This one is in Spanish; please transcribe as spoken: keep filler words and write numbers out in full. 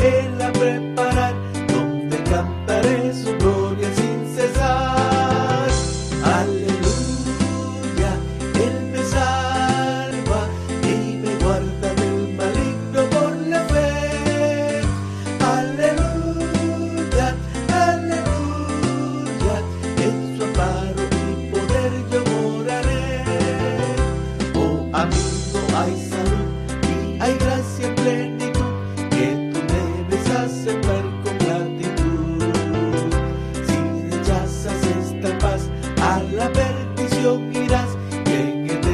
Él a preparar, donde cantaré su gloria sin cesar. Aleluya, Él me salva y me guarda del maligno por la fe. Aleluya, aleluya, en su amparo y poder yo moraré. Oh amigo, hay salud y hay gracia en plenitud, que tú debes aceptar con gratitud. Si rechazas esta paz, a la perdición irás, y en el